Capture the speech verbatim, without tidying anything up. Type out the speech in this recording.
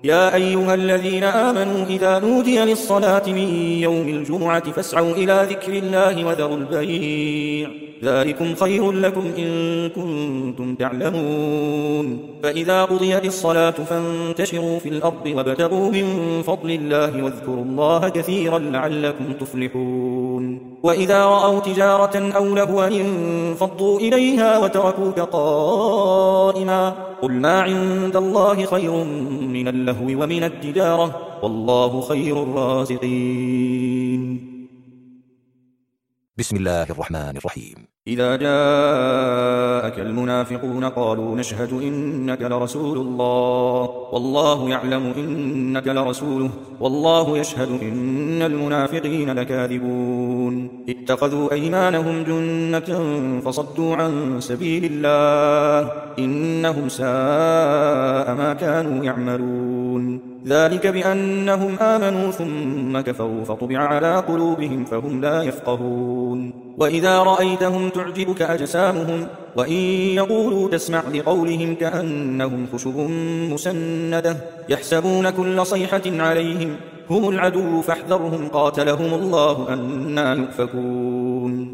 يا أيها الذين آمنوا إذا نودي للصلاة من يوم الجمعة فاسعوا إلى ذكر الله وذروا البيع ذلكم خير لكم إن كنتم تعلمون فإذا قضيت الصلاة فانتشروا في الأرض وابتغوا من فضل الله واذكروا الله كثيرا لعلكم تفلحون وإذا رأوا تجارة أو لهوا انفضوا إليها وتركوك قائما قل ما عند الله خير من اللهو ومن التجارة والله خير الرازقين. بسم الله الرحمن الرحيم. إذا جاءك المنافقون قالوا نشهد إنك لرسول الله والله يعلم إنك لرسوله والله يشهد إن المنافقين لكاذبون اتخذوا أيمانهم جنة فصدوا عن سبيل الله إنهم ساء ما كانوا يعملون ذلك بأنهم آمنوا ثم كفروا فطبع على قلوبهم فهم لا يفقهون وإذا رأيتهم تعجبك أجسامهم وإن يقولوا تسمع لقولهم كأنهم خشب مسندة يحسبون كل صيحة عليهم هم العدو فاحذرهم قاتلهم الله أنى يؤفكون